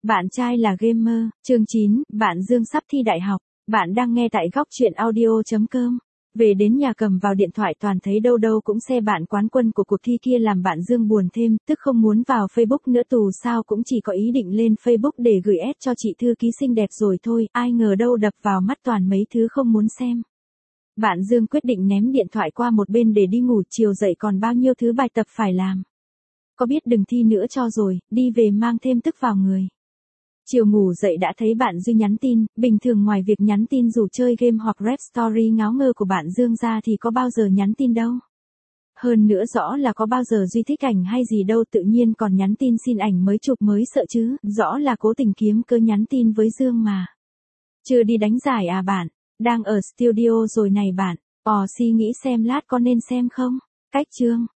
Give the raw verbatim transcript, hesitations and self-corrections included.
Bạn trai là gamer, chương chín, bạn Dương sắp thi đại học. Bạn đang nghe tại góc truyện audio chấm com. Về đến nhà cầm vào điện thoại toàn thấy đâu đâu cũng xe bạn quán quân của cuộc thi kia làm bạn Dương buồn thêm, tức không muốn vào Facebook nữa, tù sao cũng chỉ có ý định lên Facebook để gửi ét cho chị thư ký xinh đẹp rồi thôi, ai ngờ đâu đập vào mắt toàn mấy thứ không muốn xem. Bạn Dương quyết định ném điện thoại qua một bên để đi ngủ, chiều dậy còn bao nhiêu thứ bài tập phải làm. Có biết đừng thi nữa cho rồi, đi về mang thêm tức vào người. Chiều ngủ dậy đã thấy bạn Duy nhắn tin, bình thường ngoài việc nhắn tin rủ chơi game hoặc rap story ngáo ngơ của bạn Dương ra thì có bao giờ nhắn tin đâu. Hơn nữa rõ là có bao giờ Duy thích ảnh hay gì đâu, tự nhiên còn nhắn tin xin ảnh mới chụp mới sợ chứ, rõ là cố tình kiếm cớ nhắn tin với Dương mà. Chưa đi đánh giải à bạn, đang ở studio rồi này bạn, ò si nghĩ xem lát có nên xem không, cách chương.